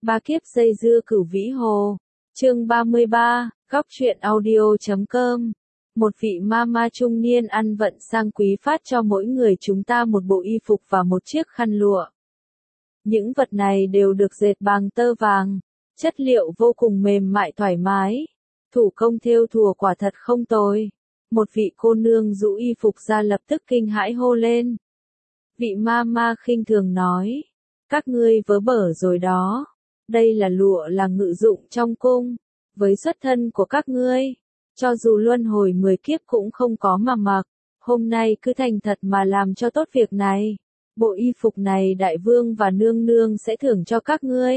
Ba kiếp dây dưa Cửu Vĩ Hồ. Chương 33, Góc truyện audio.com. Một vị mama trung niên ăn vận sang quý phát cho mỗi người chúng ta một bộ y phục và một chiếc khăn lụa. Những vật này đều được dệt bằng tơ vàng, chất liệu vô cùng mềm mại thoải mái. Thủ công thêu thùa quả thật không tồi. Một vị cô nương rũ y phục ra lập tức kinh hãi hô lên. Vị mama khinh thường nói, các ngươi vớ bở rồi đó. Đây là lụa là ngự dụng trong cung, với xuất thân của các ngươi, cho dù luân hồi 10 kiếp cũng không có mà mặc, hôm nay cứ thành thật mà làm cho tốt việc này. Bộ y phục này đại vương và nương nương sẽ thưởng cho các ngươi.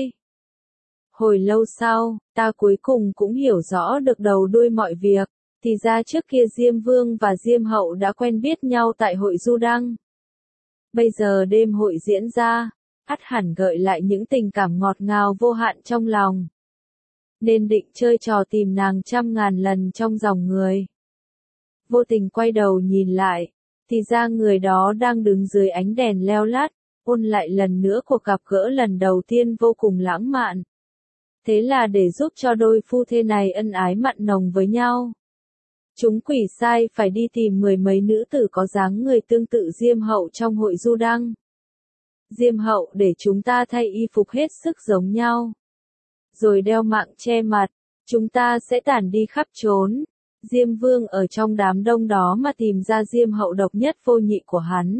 Hồi lâu sau, ta cuối cùng cũng hiểu rõ được đầu đuôi mọi việc, thì ra trước kia Diêm Vương và Diêm Hậu đã quen biết nhau tại hội Du Đăng. Bây giờ đêm hội diễn ra, ắt hẳn gợi lại những tình cảm ngọt ngào vô hạn trong lòng. Nên định chơi trò tìm nàng trăm ngàn lần trong dòng người. Vô tình quay đầu nhìn lại, thì ra người đó đang đứng dưới ánh đèn leo lát, ôn lại lần nữa cuộc gặp gỡ lần đầu tiên vô cùng lãng mạn. Thế là để giúp cho đôi phu thê này ân ái mặn nồng với nhau, chúng quỷ sai phải đi tìm mười mấy nữ tử có dáng người tương tự Diêm Hậu trong hội Du Đăng. Diêm Hậu để chúng ta thay y phục hết sức giống nhau, rồi đeo mạng che mặt, chúng ta sẽ tản đi khắp trốn. Diêm Vương ở trong đám đông đó mà tìm ra Diêm Hậu độc nhất vô nhị của hắn.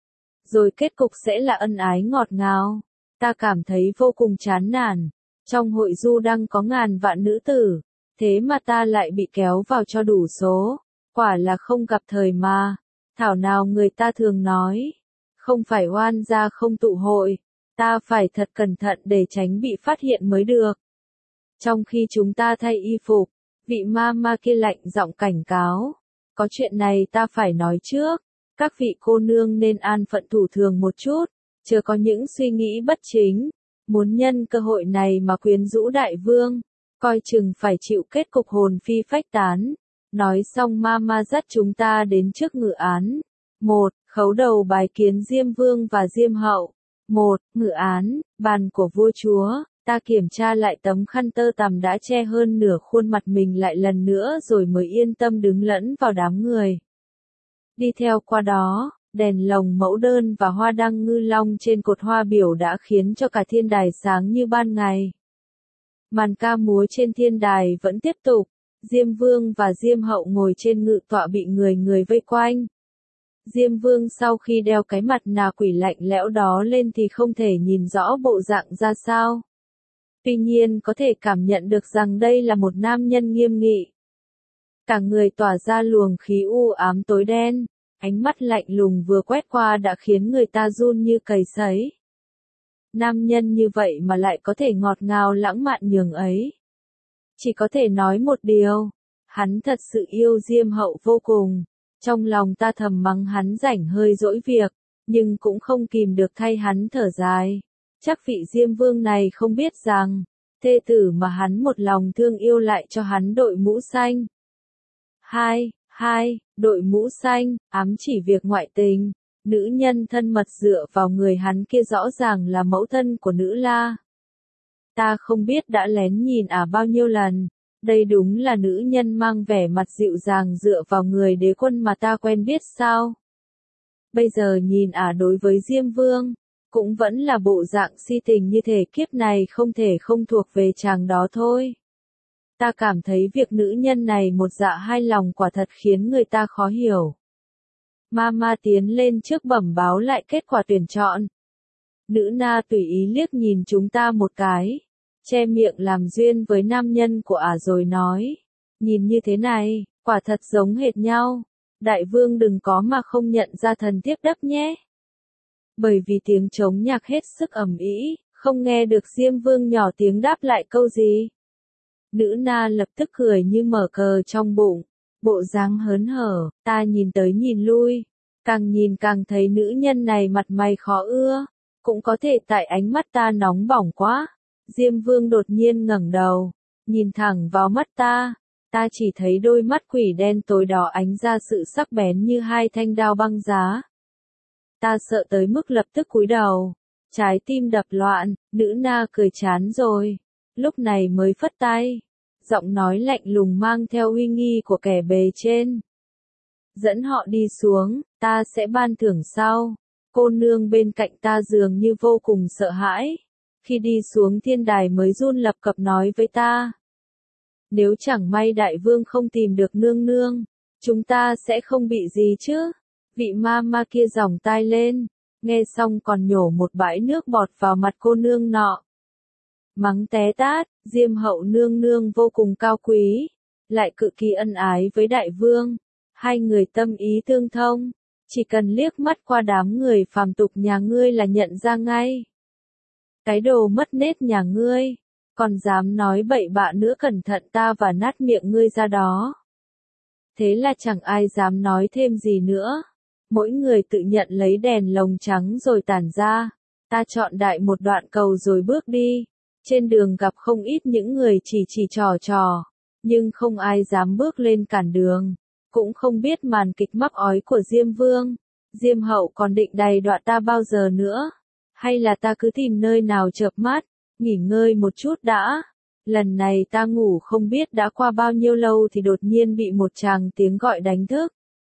Rồi kết cục sẽ là ân ái ngọt ngào. Ta cảm thấy vô cùng chán nản. Trong hội Du Đăng có ngàn vạn nữ tử, thế mà ta lại bị kéo vào cho đủ số. Quả là không gặp thời mà. Thảo nào người ta thường nói, không phải oan gia không tụ hội, ta phải thật cẩn thận để tránh bị phát hiện mới được. Trong khi chúng ta thay y phục, vị mama kia lạnh giọng cảnh cáo, có chuyện này ta phải nói trước, các vị cô nương nên an phận thủ thường một chút, chớ có những suy nghĩ bất chính, muốn nhân cơ hội này mà quyến rũ đại vương, coi chừng phải chịu kết cục hồn phi phách tán. Nói xong mama dắt chúng ta đến trước ngự án. 1. Khấu đầu bài kiến Diêm Vương và Diêm Hậu. 1. Ngự án, bàn của vua chúa. Ta kiểm tra lại tấm khăn tơ tằm đã che hơn nửa khuôn mặt mình lại lần nữa rồi mới yên tâm đứng lẫn vào đám người. Đi theo qua đó, đèn lồng mẫu đơn và hoa đăng ngư long trên cột hoa biểu đã khiến cho cả thiên đài sáng như ban ngày. Màn ca múa trên thiên đài vẫn tiếp tục, Diêm Vương và Diêm Hậu ngồi trên ngự tọa bị người người vây quanh. Diêm Vương sau khi đeo cái mặt nạ quỷ lạnh lẽo đó lên thì không thể nhìn rõ bộ dạng ra sao. Tuy nhiên có thể cảm nhận được rằng đây là một nam nhân nghiêm nghị. Cả người tỏa ra luồng khí u ám tối đen, ánh mắt lạnh lùng vừa quét qua đã khiến người ta run như cầy sấy. Nam nhân như vậy mà lại có thể ngọt ngào lãng mạn nhường ấy. Chỉ có thể nói một điều, hắn thật sự yêu Diêm Hậu vô cùng. Trong lòng ta thầm mắng hắn rảnh hơi dỗi việc, nhưng cũng không kìm được thay hắn thở dài. Chắc vị Diêm Vương này không biết rằng, thê tử mà hắn một lòng thương yêu lại cho hắn đội mũ xanh. 2. Đội mũ xanh, ám chỉ việc ngoại tình. Nữ nhân thân mật dựa vào người hắn kia rõ ràng là mẫu thân của nữ la. Ta không biết đã lén nhìn bao nhiêu lần. Đây đúng là nữ nhân mang vẻ mặt dịu dàng dựa vào người đế quân mà ta quen biết sao. Bây giờ nhìn đối với Diêm Vương, cũng vẫn là bộ dạng si tình như thể kiếp này không thể không thuộc về chàng đó thôi. Ta cảm thấy việc nữ nhân này một dạ hai lòng quả thật khiến người ta khó hiểu. Mama tiến lên trước bẩm báo lại kết quả tuyển chọn. Nữ na tùy ý liếc nhìn chúng ta một cái, che miệng làm duyên với nam nhân của rồi nói, nhìn như thế này, quả thật giống hệt nhau. Đại vương đừng có mà không nhận ra thần thiếp đắp nhé. Bởi vì tiếng trống nhạc hết sức ầm ĩ, không nghe được Diêm Vương nhỏ tiếng đáp lại câu gì. Nữ na lập tức cười như mở cờ trong bụng, bộ dáng hớn hở, ta nhìn tới nhìn lui, càng nhìn càng thấy nữ nhân này mặt mày khó ưa, cũng có thể tại ánh mắt ta nóng bỏng quá. Diêm Vương đột nhiên ngẩng đầu, nhìn thẳng vào mắt ta chỉ thấy đôi mắt quỷ đen tối đó ánh ra sự sắc bén như hai thanh đao băng giá. Ta sợ tới mức lập tức cúi đầu, Trái tim đập loạn, nữ na cười chán rồi. Lúc này mới phất tay. Giọng nói lạnh lùng mang theo uy nghi của kẻ bề trên. Dẫn họ đi xuống, ta sẽ ban thưởng sau. Cô nương bên cạnh ta dường như vô cùng sợ hãi. Khi đi xuống thiên đài mới run lập cập nói với ta. Nếu chẳng may đại vương không tìm được nương nương, chúng ta sẽ không bị gì chứ. Vị ma ma kia giỏng tai lên, nghe xong còn nhổ một bãi nước bọt vào mặt cô nương nọ. Mắng té tát, Diêm hậu nương nương vô cùng cao quý, lại cực kỳ ân ái với đại vương. Hai người tâm ý tương thông, chỉ cần liếc mắt qua đám người phàm tục nhà ngươi là nhận ra ngay. Cái đồ mất nết nhà ngươi, còn dám nói bậy bạ nữa cẩn thận ta và nát miệng ngươi ra đó. Thế là chẳng ai dám nói thêm gì nữa. Mỗi người tự nhận lấy đèn lồng trắng rồi tản ra. Ta chọn đại một đoạn cầu rồi bước đi. Trên đường gặp không ít những người chỉ trò, nhưng không ai dám bước lên cản đường. Cũng không biết màn kịch mắc ói của Diêm Vương, Diêm Hậu còn định đày đọa ta bao giờ nữa. Hay là ta cứ tìm nơi nào chợp mắt, nghỉ ngơi một chút đã. Lần này ta ngủ không biết đã qua bao nhiêu lâu thì đột nhiên bị một tràng tiếng gọi đánh thức.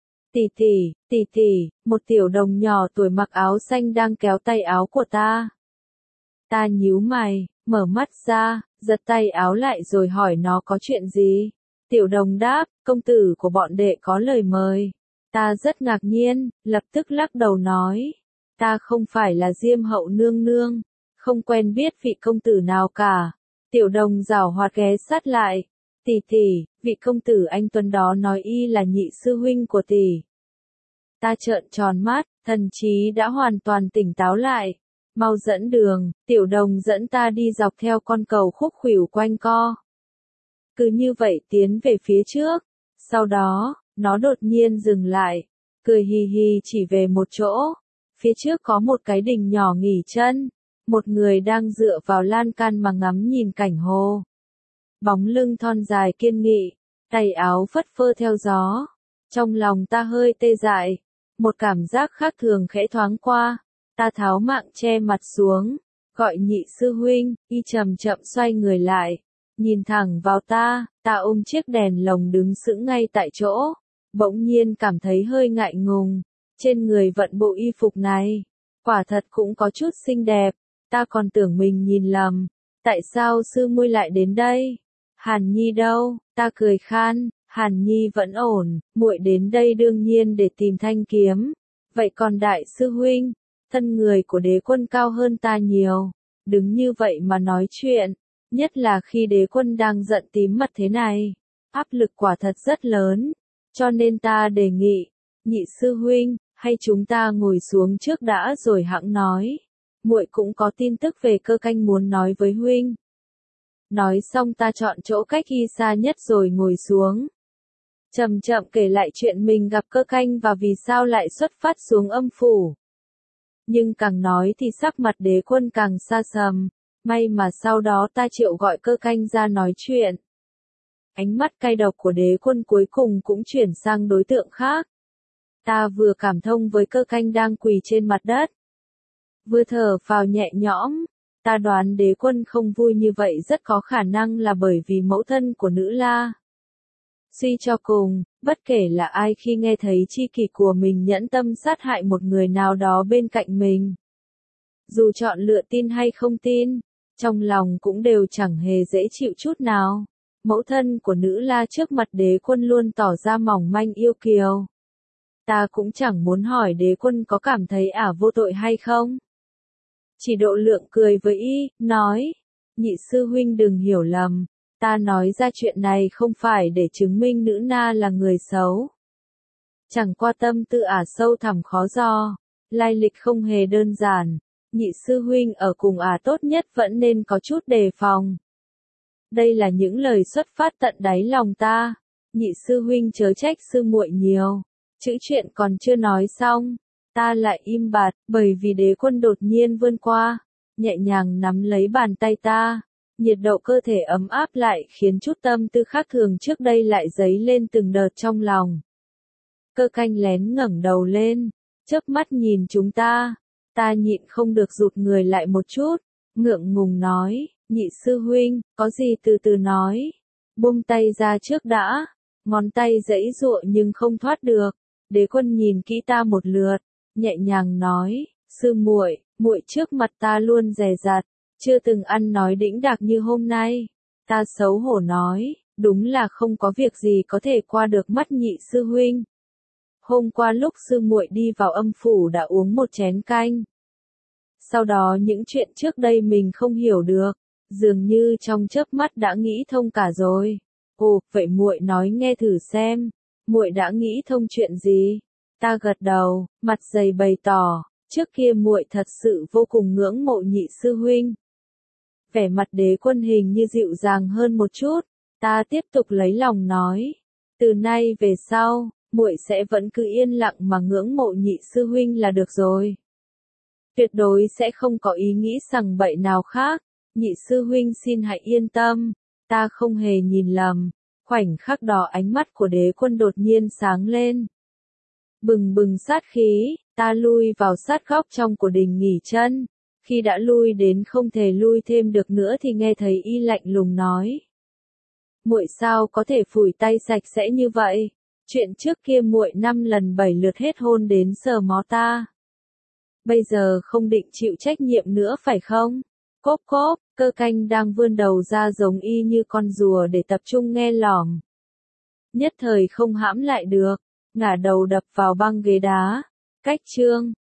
Tỷ tỷ, một tiểu đồng nhỏ tuổi mặc áo xanh đang kéo tay áo của ta. Ta nhíu mày, mở mắt ra, giật tay áo lại rồi hỏi nó có chuyện gì. Tiểu đồng đáp, công tử của bọn đệ có lời mời. Ta rất ngạc nhiên, lập tức lắc đầu nói. Ta không phải là Diêm hậu nương nương, không quen biết vị công tử nào cả. Tiểu đồng giảo hoạt ghé sát lại. Tỷ, vị công tử anh Tuấn đó nói y là nhị sư huynh của tỷ. Ta trợn tròn mắt, thần trí đã hoàn toàn tỉnh táo lại. Mau dẫn đường, tiểu đồng dẫn ta đi dọc theo con cầu khúc khuỷu quanh co. Cứ như vậy tiến về phía trước. Sau đó, nó đột nhiên dừng lại, cười hì hì chỉ về một chỗ. Phía trước có một cái đình nhỏ nghỉ chân. Một người đang dựa vào lan can mà ngắm nhìn cảnh hồ. Bóng lưng thon dài kiên nghị, tay áo phất phơ theo gió. Trong lòng ta hơi tê dại. Một cảm giác khác thường khẽ thoáng qua. Ta tháo mạng che mặt xuống, gọi nhị sư huynh, y chậm chậm xoay người lại. Nhìn thẳng vào ta ôm chiếc đèn lồng đứng sững ngay tại chỗ. Bỗng nhiên cảm thấy hơi ngại ngùng. Trên người vận bộ y phục này, quả thật cũng có chút xinh đẹp. Ta còn tưởng mình nhìn lầm. Tại sao sư muội lại đến đây? Hàn Nhi đâu? Ta cười khan. Hàn Nhi vẫn ổn, muội đến đây đương nhiên để tìm thanh kiếm. Vậy còn đại sư huynh, thân người của đế quân cao hơn ta nhiều. Đứng như vậy mà nói chuyện, nhất là khi đế quân đang giận tím mặt thế này. Áp lực quả thật rất lớn, cho nên ta đề nghị, nhị sư huynh, hay chúng ta ngồi xuống trước đã rồi hẵng nói. Muội cũng có tin tức về Cơ Canh muốn nói với huynh. Nói xong ta chọn chỗ cách y xa nhất rồi ngồi xuống. Chậm chậm kể lại chuyện mình gặp Cơ Canh và vì sao lại xuất phát xuống âm phủ. Nhưng càng nói thì sắc mặt đế quân càng xa sầm. May mà sau đó ta triệu gọi Cơ Canh ra nói chuyện. Ánh mắt cay độc của đế quân cuối cùng cũng chuyển sang đối tượng khác. Ta vừa cảm thông với Cơ Canh đang quỳ trên mặt đất, vừa thở phào nhẹ nhõm. Ta đoán đế quân không vui như vậy rất có khả năng là bởi vì mẫu thân của nữ la. Suy cho cùng, bất kể là ai khi nghe thấy chi kỷ của mình nhẫn tâm sát hại một người nào đó bên cạnh mình, dù chọn lựa tin hay không tin, trong lòng cũng đều chẳng hề dễ chịu chút nào. Mẫu thân của nữ la trước mặt đế quân luôn tỏ ra mỏng manh yêu kiều. Ta cũng chẳng muốn hỏi đế quân có cảm thấy ả vô tội hay không. Chỉ độ lượng cười với y, nói, nhị sư huynh đừng hiểu lầm. Ta nói ra chuyện này không phải để chứng minh nữ na là người xấu. Chẳng qua tâm tư ả sâu thẳm khó dò, lai lịch không hề đơn giản. Nhị sư huynh ở cùng ả tốt nhất vẫn nên có chút đề phòng. Đây là những lời xuất phát tận đáy lòng ta. Nhị sư huynh chớ trách sư muội nhiều. Chữ chuyện còn chưa nói xong, ta lại im bặt, bởi vì đế quân đột nhiên vươn qua, nhẹ nhàng nắm lấy bàn tay ta. Nhiệt độ cơ thể ấm áp lại khiến chút tâm tư khác thường trước đây lại dấy lên từng đợt trong lòng. Cơ Canh lén ngẩng đầu lên, chớp mắt nhìn chúng ta. Ta nhịn không được rụt người lại một chút, ngượng ngùng nói, nhị sư huynh, có gì từ từ nói. Buông tay ra trước đã, ngón tay giãy giụa nhưng không thoát được. Đế Quân nhìn kỹ ta một lượt, nhẹ nhàng nói, sư muội, muội trước mặt ta luôn dè dặt, chưa từng ăn nói đĩnh đạc như hôm nay. Ta xấu hổ nói, đúng là không có việc gì có thể qua được mắt nhị sư huynh. Hôm qua lúc sư muội đi vào âm phủ đã uống một chén canh. Sau đó những chuyện trước đây mình không hiểu được, dường như trong chớp mắt đã nghĩ thông cả rồi. Ồ, vậy muội nói nghe thử xem, muội đã nghĩ thông chuyện gì? Ta gật đầu, mặt dày bày tỏ, trước kia muội thật sự vô cùng ngưỡng mộ nhị sư huynh. Vẻ mặt Đế Quân hình như dịu dàng hơn một chút, ta tiếp tục lấy lòng nói, từ nay về sau, muội sẽ vẫn cứ yên lặng mà ngưỡng mộ nhị sư huynh là được rồi. Tuyệt đối sẽ không có ý nghĩ sằng bậy nào khác, nhị sư huynh xin hãy yên tâm, ta không hề nhìn lầm. Khoảnh khắc đó ánh mắt của Đế Quân đột nhiên sáng lên. Bừng bừng sát khí, ta lui vào sát góc trong của đình nghỉ chân. Khi đã lui đến không thể lui thêm được nữa thì nghe thấy y lạnh lùng nói. Muội sao có thể phủi tay sạch sẽ như vậy? Chuyện trước kia muội 5 lần 7 lượt hết hôn đến sờ mó ta. Bây giờ không định chịu trách nhiệm nữa phải không? Cốp cốp, Cơ Canh đang vươn đầu ra giống y như con rùa để tập trung nghe lỏm. Nhất thời không hãm lại được, ngả đầu đập vào băng ghế đá. Cách chương